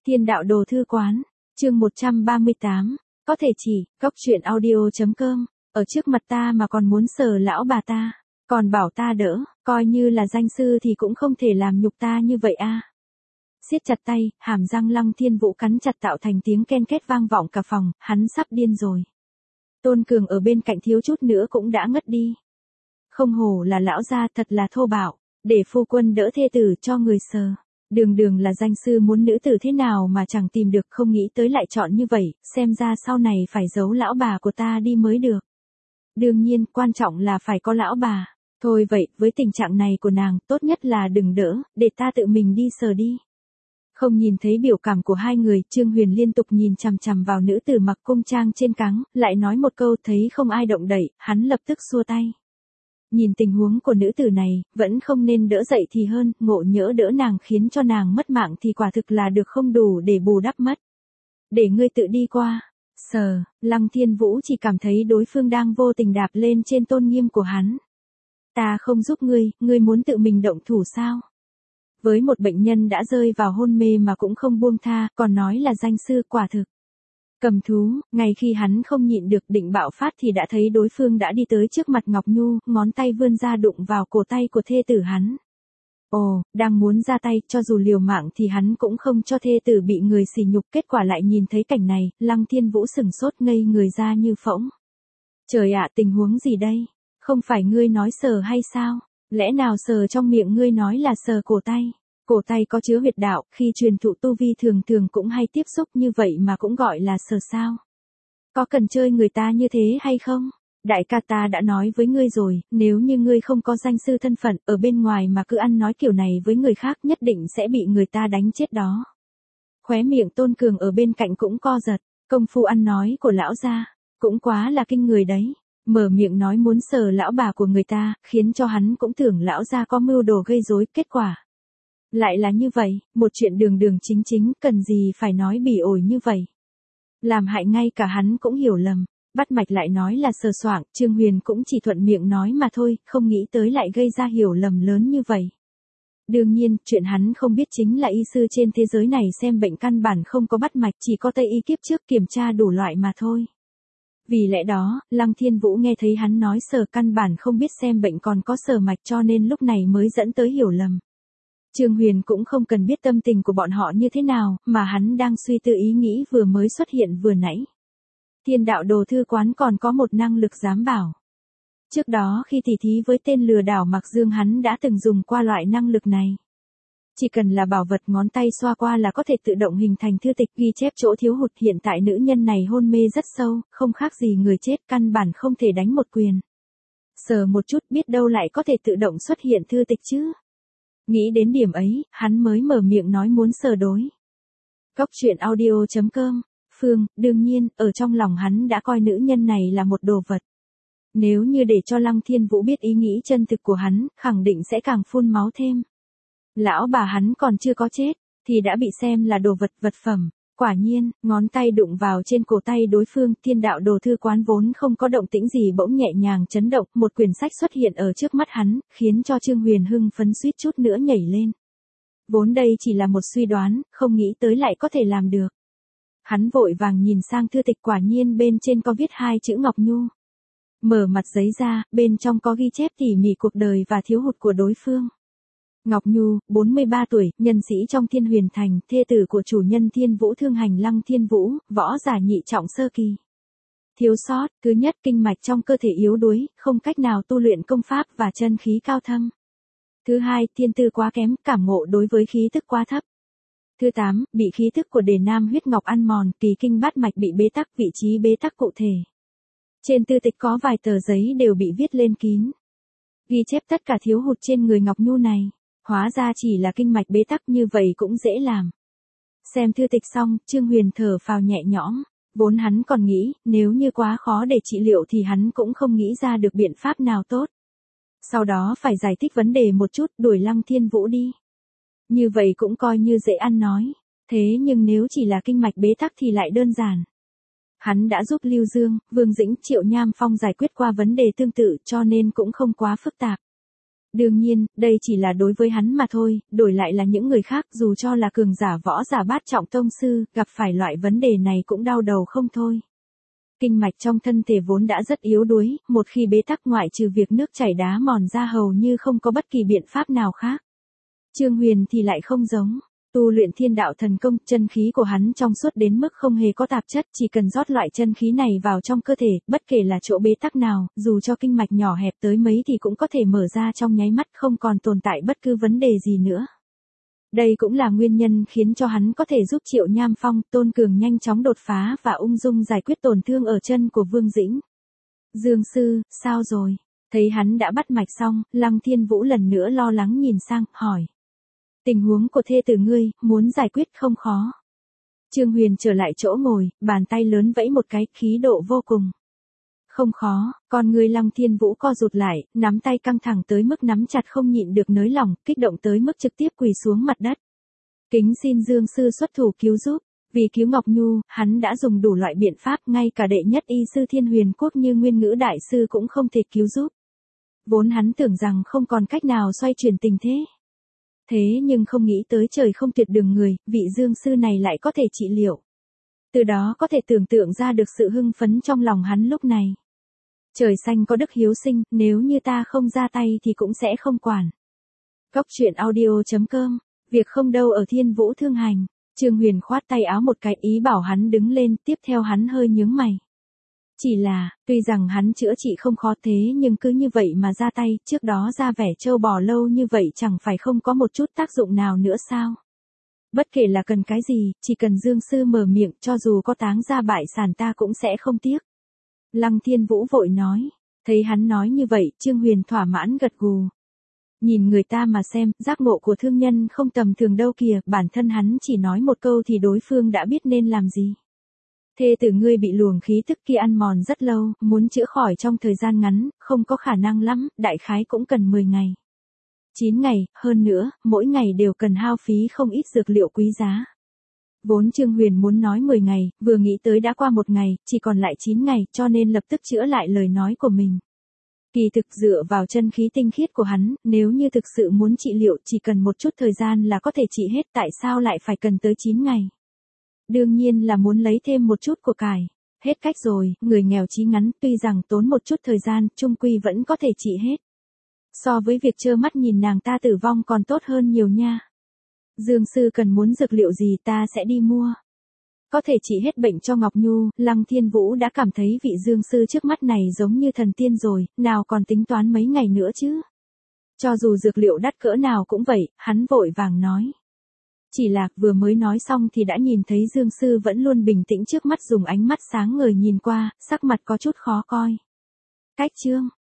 Thiên đạo đồ thư quán, chương 138, có thể chỉ, góc truyện audio.com, ở trước mặt ta mà còn muốn sờ lão bà ta, còn bảo ta đỡ, coi như là danh sư thì cũng không thể làm nhục ta như vậy a. Siết chặt tay, hàm răng Lăng Thiên Vũ cắn chặt tạo thành tiếng ken két vang vọng cả phòng, hắn sắp điên rồi. Tôn Cường ở bên cạnh thiếu chút nữa cũng đã ngất đi. Không hổ là lão gia, thật là thô bạo, để phu quân đỡ thê tử cho người sờ. Đường đường là danh sư muốn nữ tử thế nào mà chẳng tìm được, không nghĩ tới lại chọn như vậy, xem ra sau này phải giấu lão bà của ta đi mới được. Đương nhiên, quan trọng là phải có lão bà. Thôi vậy, với tình trạng này của nàng, tốt nhất là đừng đỡ, để ta tự mình đi sờ đi. Không nhìn thấy biểu cảm của hai người, Trương Huyền liên tục nhìn chằm chằm vào nữ tử mặc cung trang trên cáng, lại nói một câu, thấy không ai động đậy, hắn lập tức xua tay. Nhìn tình huống của nữ tử này, vẫn không nên đỡ dậy thì hơn, ngộ nhỡ đỡ nàng khiến cho nàng mất mạng thì quả thực là được không đủ để bù đắp mất. Để ngươi tự đi qua. Sờ, Lăng Thiên Vũ chỉ cảm thấy đối phương đang vô tình đạp lên trên tôn nghiêm của hắn. Ta không giúp ngươi muốn tự mình động thủ sao? Với một bệnh nhân đã rơi vào hôn mê mà cũng không buông tha, còn nói là danh sư, quả thực. Cầm thú, ngay khi hắn không nhịn được định bạo phát thì đã thấy đối phương đã đi tới trước mặt Ngọc Nhu, ngón tay vươn ra đụng vào cổ tay của thê tử hắn. Ồ, đang muốn ra tay, cho dù liều mạng thì hắn cũng không cho thê tử bị người sỉ nhục, kết quả lại nhìn thấy cảnh này, Lăng Thiên Vũ sửng sốt ngây người ra như phỗng. Trời ạ, tình huống gì đây? Không phải ngươi nói sờ hay sao? Lẽ nào sờ trong miệng ngươi nói là sờ cổ tay? Cổ tay có chứa huyệt đạo, khi truyền thụ tu vi thường thường cũng hay tiếp xúc như vậy mà cũng gọi là sờ sao? Có cần chơi người ta như thế hay không? Đại ca ta đã nói với ngươi rồi, nếu như ngươi không có danh sư thân phận, ở bên ngoài mà cứ ăn nói kiểu này với người khác nhất định sẽ bị người ta đánh chết đó. Khóe miệng Tôn Cường ở bên cạnh cũng co giật, công phu ăn nói của lão gia, cũng quá là kinh người đấy. Mở miệng nói muốn sờ lão bà của người ta, khiến cho hắn cũng tưởng lão gia có mưu đồ gây rối, kết quả lại là như vậy, một chuyện đường đường chính chính, cần gì phải nói bỉ ổi như vậy. Làm hại ngay cả hắn cũng hiểu lầm, bắt mạch lại nói là sờ soạng, Trương Huyền cũng chỉ thuận miệng nói mà thôi, không nghĩ tới lại gây ra hiểu lầm lớn như vậy. Đương nhiên, chuyện hắn không biết chính là y sư trên thế giới này xem bệnh căn bản không có bắt mạch, chỉ có Tây y kiếp trước kiểm tra đủ loại mà thôi. Vì lẽ đó, Lăng Thiên Vũ nghe thấy hắn nói sờ căn bản không biết xem bệnh còn có sờ mạch, cho nên lúc này mới dẫn tới hiểu lầm. Trương Huyền cũng không cần biết tâm tình của bọn họ như thế nào, mà hắn đang suy tư ý nghĩ vừa mới xuất hiện vừa nãy. Thiên đạo đồ thư quán còn có một năng lực giám bảo. Trước đó khi tỉ thí với tên lừa đảo Mạc Dương hắn đã từng dùng qua loại năng lực này. Chỉ cần là bảo vật ngón tay xoa qua là có thể tự động hình thành thư tịch ghi chép chỗ thiếu hụt. Hiện tại nữ nhân này hôn mê rất sâu, không khác gì người chết, căn bản không thể đánh một quyền. Sờ một chút biết đâu lại có thể tự động xuất hiện thư tịch chứ. Nghĩ đến điểm ấy, hắn mới mở miệng nói muốn sờ đối. Góc truyện audio.com, Phương, đương nhiên, ở trong lòng hắn đã coi nữ nhân này là một đồ vật. Nếu như để cho Lăng Thiên Vũ biết ý nghĩ chân thực của hắn, khẳng định sẽ càng phun máu thêm. Lão bà hắn còn chưa có chết, thì đã bị xem là đồ vật, vật phẩm. Quả nhiên, ngón tay đụng vào trên cổ tay đối phương, Thiên đạo đồ thư quán vốn không có động tĩnh gì bỗng nhẹ nhàng chấn động, một quyển sách xuất hiện ở trước mắt hắn, khiến cho Trương Huyền hưng phấn suýt chút nữa nhảy lên. Vốn đây chỉ là một suy đoán, không nghĩ tới lại có thể làm được. Hắn vội vàng nhìn sang thư tịch, quả nhiên bên trên có viết hai chữ Ngọc Nhu. Mở mặt giấy ra, bên trong có ghi chép tỉ mỉ cuộc đời và thiếu hụt của đối phương. Ngọc Nhu, 43 tuổi, nhân sĩ trong Thiên Huyền Thành, thê tử của chủ nhân Thiên Vũ Thương Hành Lăng Thiên Vũ, võ giả nhị trọng sơ kỳ. Thiếu sót, thứ nhất kinh mạch trong cơ thể yếu đuối, không cách nào tu luyện công pháp và chân khí cao thâm. Thứ hai, thiên tư quá kém, cảm ngộ đối với khí tức quá thấp. Thứ 8, bị khí tức của đề nam huyết ngọc ăn mòn, kỳ kinh bát mạch bị bế tắc, vị trí bế tắc cụ thể. Trên tư tịch có vài tờ giấy đều bị viết lên kín. Ghi chép tất cả thiếu hụt trên người Ngọc Nhu này. Hóa ra chỉ là kinh mạch bế tắc, như vậy cũng dễ làm. Xem thư tịch xong, Trương Huyền thở phào nhẹ nhõm. Vốn hắn còn nghĩ, nếu như quá khó để trị liệu thì hắn cũng không nghĩ ra được biện pháp nào tốt. Sau đó phải giải thích vấn đề một chút, đuổi Lăng Thiên Vũ đi. Như vậy cũng coi như dễ ăn nói. Thế nhưng nếu chỉ là kinh mạch bế tắc thì lại đơn giản. Hắn đã giúp Lưu Dương, Vương Dĩnh, Triệu Nham Phong giải quyết qua vấn đề tương tự, cho nên cũng không quá phức tạp. Đương nhiên, đây chỉ là đối với hắn mà thôi, đổi lại là những người khác dù cho là cường giả võ giả bát trọng tông sư, gặp phải loại vấn đề này cũng đau đầu không thôi. Kinh mạch trong thân thể vốn đã rất yếu đuối, một khi bế tắc ngoại trừ việc nước chảy đá mòn ra hầu như không có bất kỳ biện pháp nào khác. Trương Huyền thì lại không giống. Tu luyện thiên đạo thần công, chân khí của hắn trong suốt đến mức không hề có tạp chất, chỉ cần rót loại chân khí này vào trong cơ thể, bất kể là chỗ bế tắc nào, dù cho kinh mạch nhỏ hẹp tới mấy thì cũng có thể mở ra trong nháy mắt, không còn tồn tại bất cứ vấn đề gì nữa. Đây cũng là nguyên nhân khiến cho hắn có thể giúp Triệu Nham Phong, Tôn Cường nhanh chóng đột phá và ung dung giải quyết tổn thương ở chân của Vương Dĩnh. Dương sư, sao rồi? Thấy hắn đã bắt mạch xong, Lăng Thiên Vũ lần nữa lo lắng nhìn sang, hỏi. Tình huống của thê tử ngươi, muốn giải quyết không khó. Trương Huyền trở lại chỗ ngồi, bàn tay lớn vẫy một cái, khí độ vô cùng. Không khó, con người Lăng Thiên Vũ co rụt lại, nắm tay căng thẳng tới mức nắm chặt không nhịn được nới lỏng, kích động tới mức trực tiếp quỳ xuống mặt đất. Kính xin Dương sư xuất thủ cứu giúp, vì cứu Ngọc Nhu, hắn đã dùng đủ loại biện pháp, ngay cả đệ nhất y sư Thiên Huyền Quốc như Nguyên Ngữ đại sư cũng không thể cứu giúp. Vốn hắn tưởng rằng không còn cách nào xoay chuyển tình thế. Thế nhưng không nghĩ tới trời không tuyệt đường người, vị Dương sư này lại có thể trị liệu. Từ đó có thể tưởng tượng ra được sự hưng phấn trong lòng hắn lúc này. Trời xanh có đức hiếu sinh, nếu như ta không ra tay thì cũng sẽ không quản. Cóc truyện audio.com, việc không đâu ở Thiên Vũ thương hành. Trương Huyền khoát tay áo một cái ý bảo hắn đứng lên, tiếp theo hắn hơi nhướng mày. Chỉ là, tuy rằng hắn chữa trị không khó thế nhưng cứ như vậy mà ra tay, trước đó ra vẻ trâu bò lâu như vậy chẳng phải không có một chút tác dụng nào nữa sao? Bất kể là cần cái gì, chỉ cần Dương sư mở miệng, cho dù có táng ra bại sản ta cũng sẽ không tiếc. Lăng Thiên Vũ vội nói, thấy hắn nói như vậy, Trương Huyền thỏa mãn gật gù. Nhìn người ta mà xem, giác ngộ của thương nhân không tầm thường đâu kìa, bản thân hắn chỉ nói một câu thì đối phương đã biết nên làm gì. Thê tử ngươi bị luồng khí tức kia ăn mòn rất lâu, muốn chữa khỏi trong thời gian ngắn, không có khả năng lắm, đại khái cũng cần 10 ngày. 9 ngày, hơn nữa, mỗi ngày đều cần hao phí không ít dược liệu quý giá. Vốn Trương Huyền muốn nói 10 ngày, vừa nghĩ tới đã qua 1 ngày, chỉ còn lại 9 ngày, cho nên lập tức chữa lại lời nói của mình. Kỳ thực dựa vào chân khí tinh khiết của hắn, nếu như thực sự muốn trị liệu chỉ cần một chút thời gian là có thể trị hết, tại sao lại phải cần tới 9 ngày? Đương nhiên là muốn lấy thêm một chút của cải. Hết cách rồi, người nghèo chí ngắn, tuy rằng tốn một chút thời gian, chung quy vẫn có thể trị hết. So với việc trơ mắt nhìn nàng ta tử vong còn tốt hơn nhiều nha. Dương sư cần muốn dược liệu gì ta sẽ đi mua. Có thể trị hết bệnh cho Ngọc Nhu, Lăng Thiên Vũ đã cảm thấy vị Dương sư trước mắt này giống như thần tiên rồi, nào còn tính toán mấy ngày nữa chứ. Cho dù dược liệu đắt cỡ nào cũng vậy, hắn vội vàng nói. Chỉ là vừa mới nói xong thì đã nhìn thấy Dương sư vẫn luôn bình tĩnh trước mắt dùng ánh mắt sáng ngời nhìn qua, sắc mặt có chút khó coi. Cách chương